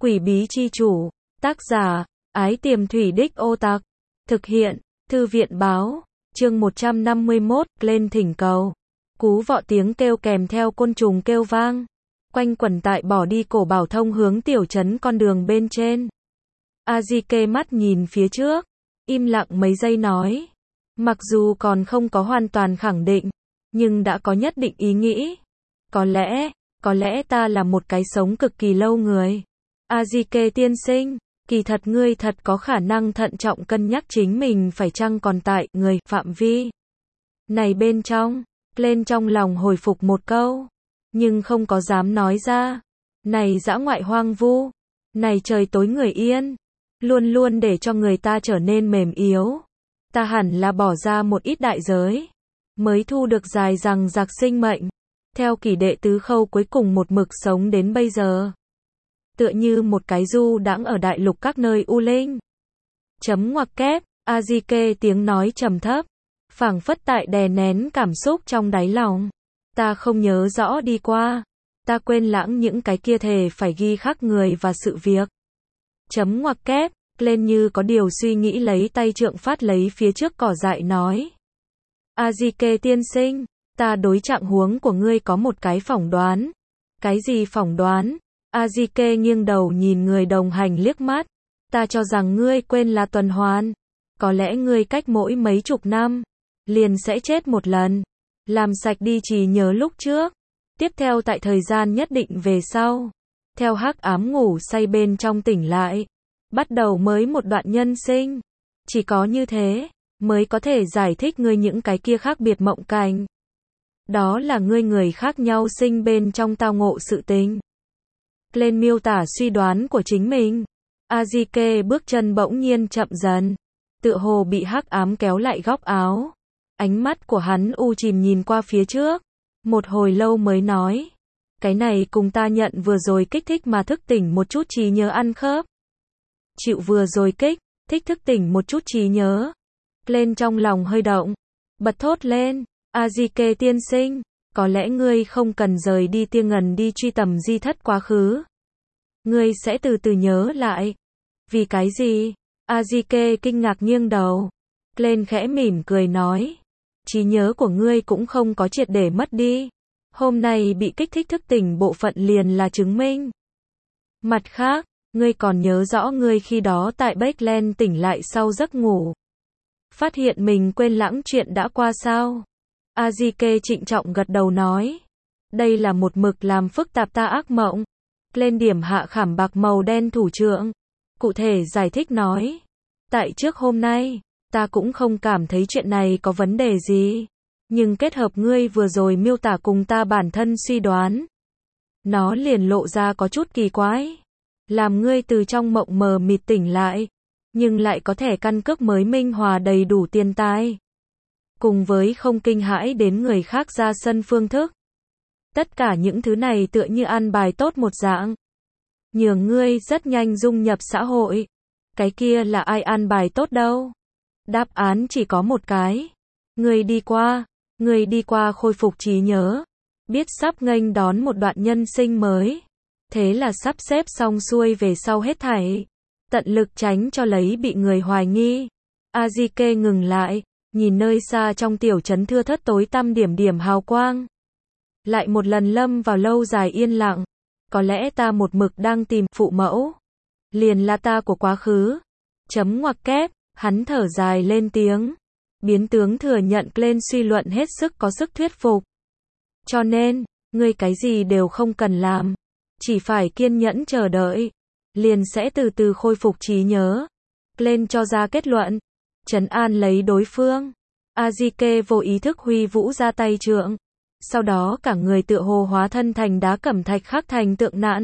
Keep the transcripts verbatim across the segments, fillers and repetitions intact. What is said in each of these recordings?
Quỷ bí chi chủ, tác giả, Ái Tiềm Thủy Đích Ô Tặc, thực hiện, Thư viện báo, chương một trăm năm mươi mốt, lên thỉnh cầu. Cú vọ tiếng kêu kèm theo côn trùng kêu vang, quanh quẩn tại bỏ đi cổ bảo thông hướng tiểu trấn con đường bên trên. Azike mắt nhìn phía trước, im lặng mấy giây nói, mặc dù còn không có hoàn toàn khẳng định, nhưng đã có nhất định ý nghĩ. Có lẽ, có lẽ ta là một cái sống cực kỳ lâu người. Azike tiên sinh, kỳ thật ngươi thật có khả năng thận trọng cân nhắc chính mình phải chăng còn tại người phạm vi này bên trong. Lên trong lòng hồi phục một câu, nhưng không có dám nói ra. Này dã ngoại hoang vu, này trời tối người yên, luôn luôn để cho người ta trở nên mềm yếu. Ta hẳn là bỏ ra một ít đại giới, mới thu được dài dằng dặc sinh mệnh. Theo kỷ đệ tứ khâu cuối cùng một mực sống đến bây giờ. Tựa như một cái du đãng ở đại lục các nơi u linh. Chấm ngoặc kép, Azike tiếng nói trầm thấp, phảng phất tại đè nén cảm xúc trong đáy lòng. Ta không nhớ rõ đi qua. Ta quên lãng những cái kia thề phải ghi khắc người và sự việc. Chấm ngoặc kép, lên như có điều suy nghĩ lấy tay trượng phát lấy phía trước cỏ dại nói. Azike tiên sinh, ta đối trạng huống của ngươi có một cái phỏng đoán. Cái gì phỏng đoán? Azike nghiêng đầu nhìn người đồng hành liếc mắt. Ta cho rằng ngươi quên là tuần hoàn. Có lẽ ngươi cách mỗi mấy chục năm, liền sẽ chết một lần. Làm sạch đi trí nhớ lúc trước. Tiếp theo tại thời gian nhất định về sau. Theo hắc ám ngủ say bên trong tỉnh lại. Bắt đầu mới một đoạn nhân sinh. Chỉ có như thế, mới có thể giải thích ngươi những cái kia khác biệt mộng cảnh. Đó là ngươi người khác nhau sinh bên trong tao ngộ sự tình. Lên miêu tả suy đoán của chính mình. Azike bước chân bỗng nhiên chậm dần. Tựa hồ bị hắc ám kéo lại góc áo. Ánh mắt của hắn u chìm nhìn qua phía trước. Một hồi lâu mới nói. Cái này cùng ta nhận vừa rồi kích thích mà thức tỉnh một chút trí nhớ ăn khớp. Chịu vừa rồi kích, thích thức tỉnh một chút trí nhớ. Lên trong lòng hơi động. Bật thốt lên. Azike tiên sinh, có lẽ ngươi không cần rời đi tia ngần đi truy tầm di thất quá khứ. Ngươi sẽ từ từ nhớ lại. Vì cái gì? Azike kinh ngạc nghiêng đầu. Lên khẽ mỉm cười nói. Trí nhớ của ngươi cũng không có triệt để mất đi. Hôm nay bị kích thích thức tỉnh bộ phận liền là chứng minh. Mặt khác, ngươi còn nhớ rõ ngươi khi đó tại Backland tỉnh lại sau giấc ngủ. Phát hiện mình quên lãng chuyện đã qua sao? Azike trịnh trọng gật đầu nói. Đây là một mực làm phức tạp ta ác mộng. Lên điểm hạ khảm bạc màu đen thủ trưởng. Cụ thể giải thích nói. Tại trước hôm nay, ta cũng không cảm thấy chuyện này có vấn đề gì. Nhưng kết hợp ngươi vừa rồi miêu tả cùng ta bản thân suy đoán. Nó liền lộ ra có chút kỳ quái. Làm ngươi từ trong mộng mờ mịt tỉnh lại. Nhưng lại có thể căn cước mới minh hòa đầy đủ tiền tài. Cùng với không kinh hãi đến người khác ra sân phương thức. Tất cả những thứ này tựa như an bài tốt một dạng. Nhường ngươi rất nhanh dung nhập xã hội. Cái kia là ai an bài tốt đâu? Đáp án chỉ có một cái. Ngươi đi qua, ngươi đi qua khôi phục trí nhớ. Biết sắp nghênh đón một đoạn nhân sinh mới. Thế là sắp xếp xong xuôi về sau hết thảy. Tận lực tránh cho lấy bị người hoài nghi. Azike ngừng lại. Nhìn nơi xa trong tiểu trấn thưa thớt tối tăm điểm điểm hào quang. Lại một lần lâm vào lâu dài yên lặng. Có lẽ ta một mực đang tìm phụ mẫu. Liền là ta của quá khứ. Chấm ngoặc kép, hắn thở dài lên tiếng. Biến tướng thừa nhận lên suy luận hết sức có sức thuyết phục. Cho nên, ngươi cái gì đều không cần làm. Chỉ phải kiên nhẫn chờ đợi. Liền sẽ từ từ khôi phục trí nhớ. Lên cho ra kết luận. Trấn an lấy đối phương. Azike vô ý thức huy vũ ra tay trượng. Sau đó cả người tựa hồ hóa thân thành đá cẩm thạch khắc thành tượng nạn.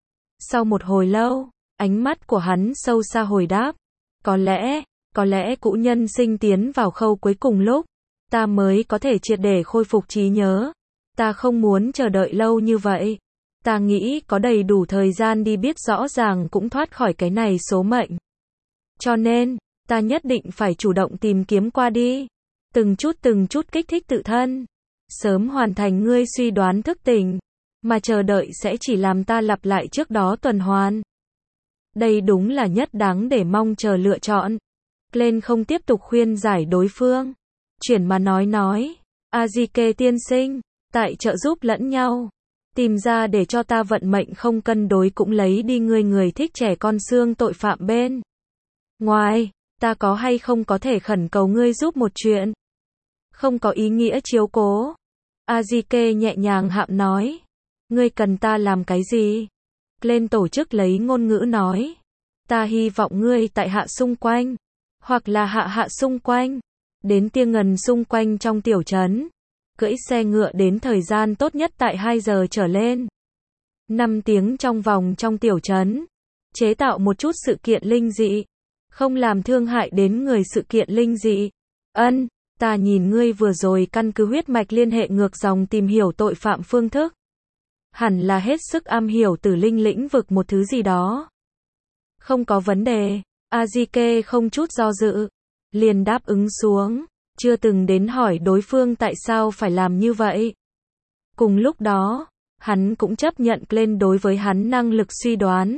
Sau một hồi lâu, ánh mắt của hắn sâu xa hồi đáp. Có lẽ, có lẽ cũ nhân sinh tiến vào khâu cuối cùng lúc. Ta mới có thể triệt để khôi phục trí nhớ. Ta không muốn chờ đợi lâu như vậy. Ta nghĩ có đầy đủ thời gian đi biết rõ ràng cũng thoát khỏi cái này số mệnh. Cho nên, ta nhất định phải chủ động tìm kiếm qua đi. Từng chút từng chút kích thích tự thân. Sớm hoàn thành ngươi suy đoán thức tỉnh. Mà chờ đợi sẽ chỉ làm ta lặp lại trước đó tuần hoàn. Đây đúng là nhất đáng để mong chờ lựa chọn. Glenn không tiếp tục khuyên giải đối phương. Chuyển mà nói nói. Azike tiên sinh, tại trợ giúp lẫn nhau. Tìm ra để cho ta vận mệnh không cân đối cũng lấy đi ngươi người thích trẻ con xương tội phạm bên ngoài. Ta có hay không có thể khẩn cầu ngươi giúp một chuyện? Không có ý nghĩa chiếu cố. Azike nhẹ nhàng hạm nói. Ngươi cần ta làm cái gì? Glenn tổ chức lấy ngôn ngữ nói. Ta hy vọng ngươi tại hạ xung quanh. Hoặc là hạ hạ xung quanh. Đến tia ngần xung quanh trong tiểu trấn. Cưỡi xe ngựa đến thời gian tốt nhất tại hai giờ trở lên. năm tiếng trong vòng trong tiểu trấn. Chế tạo một chút sự kiện linh dị. Không làm thương hại đến người sự kiện linh dị. Ân, ta nhìn ngươi vừa rồi căn cứ huyết mạch liên hệ ngược dòng tìm hiểu tội phạm phương thức. Hẳn là hết sức am hiểu tử linh lĩnh vực một thứ gì đó. Không có vấn đề. Azike không chút do dự. Liền đáp ứng xuống. Chưa từng đến hỏi đối phương tại sao phải làm như vậy. Cùng lúc đó, hắn cũng chấp nhận lên đối với hắn năng lực suy đoán.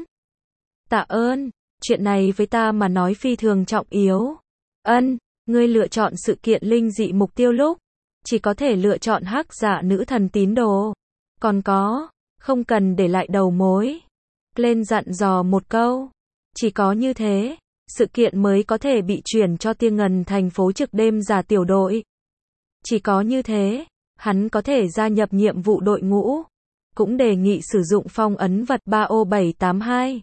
Tạ ơn, chuyện này với ta mà nói phi thường trọng yếu. Ân, ngươi lựa chọn sự kiện linh dị mục tiêu lúc, chỉ có thể lựa chọn hắc giả nữ thần tín đồ. Còn có, không cần để lại đầu mối. Lên dặn dò một câu. Chỉ có như thế, sự kiện mới có thể bị chuyển cho Tia Ngần thành phố trực đêm giả tiểu đội. Chỉ có như thế, hắn có thể gia nhập nhiệm vụ đội ngũ. Cũng đề nghị sử dụng phong ấn vật ba O bảy tám hai.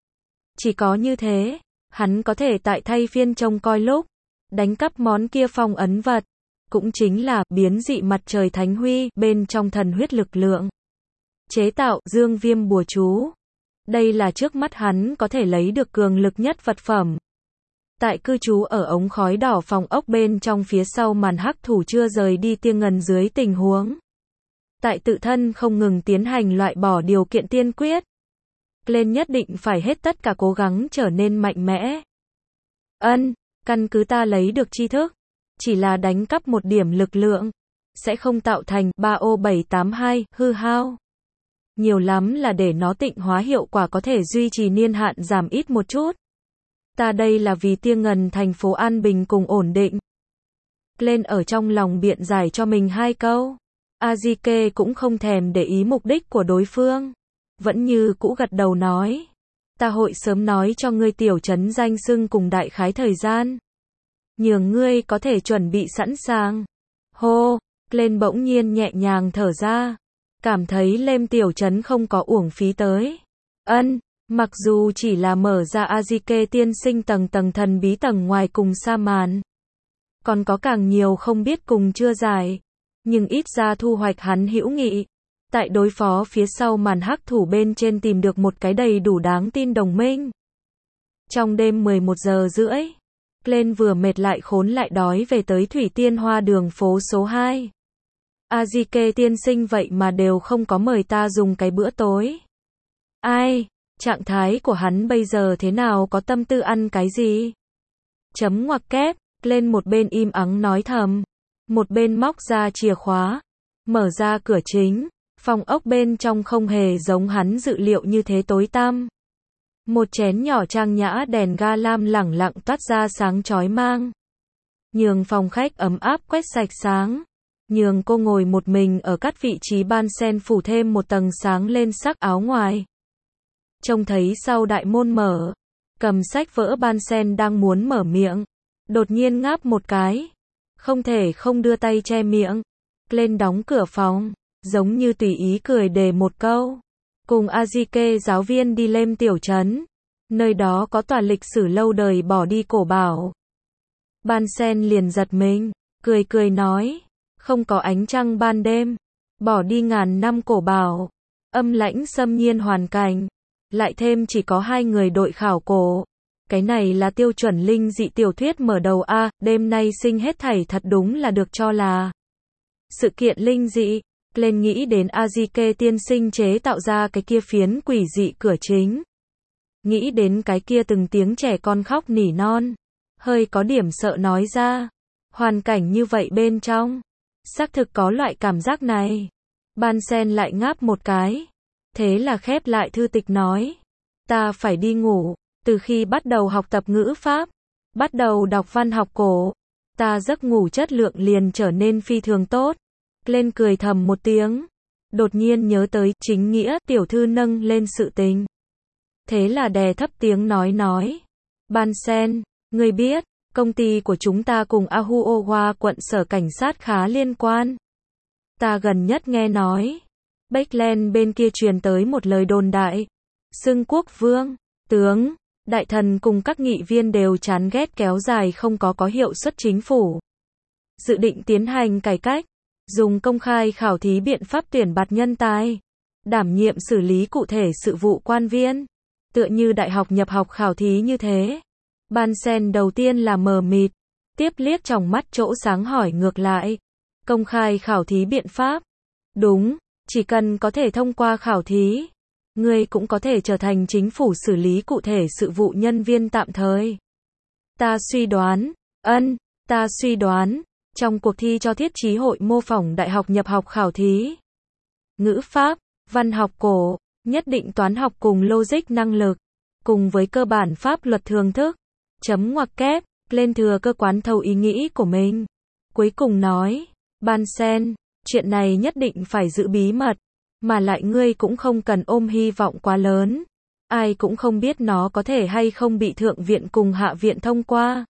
Chỉ có như thế, hắn có thể tại thay phiên trông coi lúc đánh cắp món kia phong ấn vật. Cũng chính là biến dị mặt trời thánh huy bên trong thần huyết lực lượng. Chế tạo dương viêm bùa chú. Đây là trước mắt hắn có thể lấy được cường lực nhất vật phẩm. Tại cư trú ở ống khói đỏ phòng ốc bên trong phía sau màn hắc thủ chưa rời đi Tia Ngần dưới tình huống. Tại tự thân không ngừng tiến hành loại bỏ điều kiện tiên quyết. Glenn nhất định phải hết tất cả cố gắng trở nên mạnh mẽ. Ân, căn cứ ta lấy được tri thức. Chỉ là đánh cắp một điểm lực lượng. Sẽ không tạo thành ba O bảy tám hai hư hao. Nhiều lắm là để nó tịnh hóa hiệu quả có thể duy trì niên hạn giảm ít một chút. Ta đây là vì Tia Ngần thành phố an bình cùng ổn định. Glenn ở trong lòng biện giải cho mình hai câu. Azike cũng không thèm để ý mục đích của đối phương. Vẫn như cũ gật đầu nói. Ta hội sớm nói cho ngươi tiểu trấn danh xưng cùng đại khái thời gian. Nhường ngươi có thể chuẩn bị sẵn sàng. Hô, Glenn bỗng nhiên nhẹ nhàng thở ra. Cảm thấy lên tiểu trấn không có uổng phí tới. Ân, mặc dù chỉ là mở ra Azike tiên sinh tầng tầng thần bí tầng ngoài cùng sa màn. Còn có càng nhiều không biết cùng chưa giải. Nhưng ít ra thu hoạch hắn hữu nghị. Tại đối phó phía sau màn hắc thủ bên trên tìm được một cái đầy đủ đáng tin đồng minh. Trong đêm mười một giờ rưỡi, Glenn vừa mệt lại khốn lại đói về tới Thủy Tiên Hoa đường phố số hai. Azike tiên sinh vậy mà đều không có mời ta dùng cái bữa tối. Ai, trạng thái của hắn bây giờ thế nào, có tâm tư ăn cái gì? Chấm ngoặc kép, Glenn một bên im ắng nói thầm, một bên móc ra chìa khóa, mở ra cửa chính. Phòng ốc bên trong không hề giống hắn dự liệu như thế tối tăm. Một chén nhỏ trang nhã đèn ga lam lẳng lặng toát ra sáng chói mang. Nhường phòng khách ấm áp quét sạch sáng. Nhường cô ngồi một mình ở các vị trí ban sen phủ thêm một tầng sáng lên sắc áo ngoài. Trông thấy sau đại môn mở. Cầm sách vỡ ban sen đang muốn mở miệng. Đột nhiên ngáp một cái. Không thể không đưa tay che miệng. Lên đóng cửa phòng. Giống như tùy ý cười đề một câu. Cùng Azike giáo viên đi lên tiểu trấn. Nơi đó có tòa lịch sử lâu đời bỏ đi cổ bảo. Ban sen liền giật mình. Cười cười nói. Không có ánh trăng ban đêm. Bỏ đi ngàn năm cổ bảo. Âm lãnh xâm nhiên hoàn cảnh. Lại thêm chỉ có hai người đội khảo cổ. Cái này là tiêu chuẩn linh dị tiểu thuyết mở đầu a. Đêm nay sinh hết thảy thật đúng là được cho là sự kiện linh dị. Lên nghĩ đến Azike tiên sinh chế tạo ra cái kia phiến quỷ dị cửa chính. Nghĩ đến cái kia từng tiếng trẻ con khóc nỉ non. Hơi có điểm sợ nói ra. Hoàn cảnh như vậy bên trong. Xác thực có loại cảm giác này. Ban sen lại ngáp một cái. Thế là khép lại thư tịch nói. Ta phải đi ngủ. Từ khi bắt đầu học tập ngữ pháp, bắt đầu đọc văn học cổ, ta giấc ngủ chất lượng liền trở nên phi thường tốt. Glenn cười thầm một tiếng. Đột nhiên nhớ tới chính nghĩa tiểu thư nâng lên sự tình. Thế là đè thấp tiếng nói nói. Bunsen, ngươi biết, công ty của chúng ta cùng Ahuowa quận sở cảnh sát khá liên quan. Ta gần nhất nghe nói. Backland bên kia truyền tới một lời đồn đại. Xưng quốc vương, tướng, đại thần cùng các nghị viên đều chán ghét kéo dài không có có hiệu suất chính phủ. Dự định tiến hành cải cách, dùng công khai khảo thí biện pháp tuyển bạt nhân tài, đảm nhiệm xử lý cụ thể sự vụ quan viên, tựa như đại học nhập học khảo thí như thế. Bunsen đầu tiên là mờ mịt, tiếp liếc trong mắt chỗ sáng hỏi ngược lại. Công khai khảo thí biện pháp? Đúng, chỉ cần có thể thông qua khảo thí, ngươi cũng có thể trở thành chính phủ xử lý cụ thể sự vụ nhân viên tạm thời. Ta suy đoán, ân, ta suy đoán, trong cuộc thi cho thiết chí hội mô phỏng đại học nhập học khảo thí, ngữ pháp, văn học cổ, nhất định toán học cùng logic năng lực, cùng với cơ bản pháp luật thường thức, chấm ngoặc kép, lên thừa cơ quán thâu ý nghĩ của mình. Cuối cùng nói, Bunsen, chuyện này nhất định phải giữ bí mật, mà lại ngươi cũng không cần ôm hy vọng quá lớn. Ai cũng không biết nó có thể hay không bị thượng viện cùng hạ viện thông qua.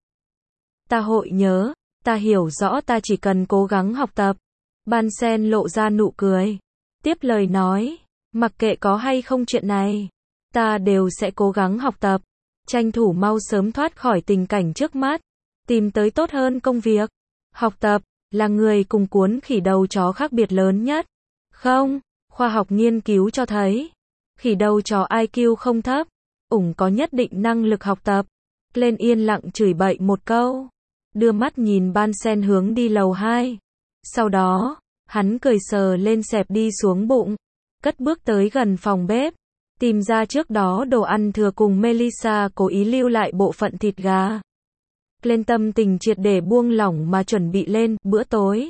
Ta hội nhớ, ta hiểu rõ ta chỉ cần cố gắng học tập. Bunsen lộ ra nụ cười. Tiếp lời nói, mặc kệ có hay không chuyện này, ta đều sẽ cố gắng học tập, tranh thủ mau sớm thoát khỏi tình cảnh trước mắt, tìm tới tốt hơn công việc. Học tập là người cùng cuốn khỉ đầu chó khác biệt lớn nhất. Không, khoa học nghiên cứu cho thấy, khỉ đầu chó i kiu không thấp, ủng có nhất định năng lực học tập. Glenn yên lặng chửi bậy một câu, đưa mắt nhìn Bunsen hướng đi lầu hai. Sau đó, hắn cười sờ lên xẹp đi xuống bụng, cất bước tới gần phòng bếp, tìm ra trước đó đồ ăn thừa cùng Melissa cố ý lưu lại bộ phận thịt gà. Glenn tâm tình triệt để buông lỏng mà chuẩn bị lên bữa tối.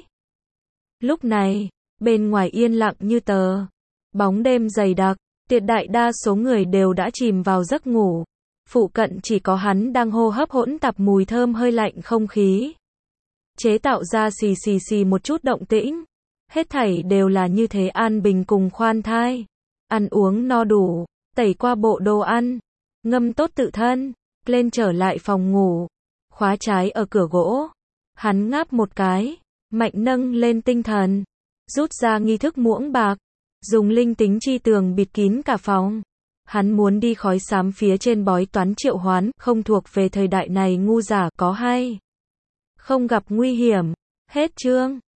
Lúc này, bên ngoài yên lặng như tờ, bóng đêm dày đặc, tuyệt đại đa số người đều đã chìm vào giấc ngủ. Phụ cận chỉ có hắn đang hô hấp hỗn tạp mùi thơm hơi lạnh không khí, chế tạo ra xì xì xì một chút động tĩnh. Hết thảy đều là như thế an bình cùng khoan thai. Ăn uống no đủ, tẩy qua bộ đồ ăn, ngâm tốt tự thân, lên trở lại phòng ngủ, khóa trái ở cửa gỗ. Hắn ngáp một cái, mạnh nâng lên tinh thần, rút ra nghi thức muỗng bạc, dùng linh tính chi tường bịt kín cả phòng. Hắn muốn đi khói xám phía trên bói toán triệu hoán, không thuộc về thời đại này ngu giả có hay không gặp nguy hiểm. Hết chương.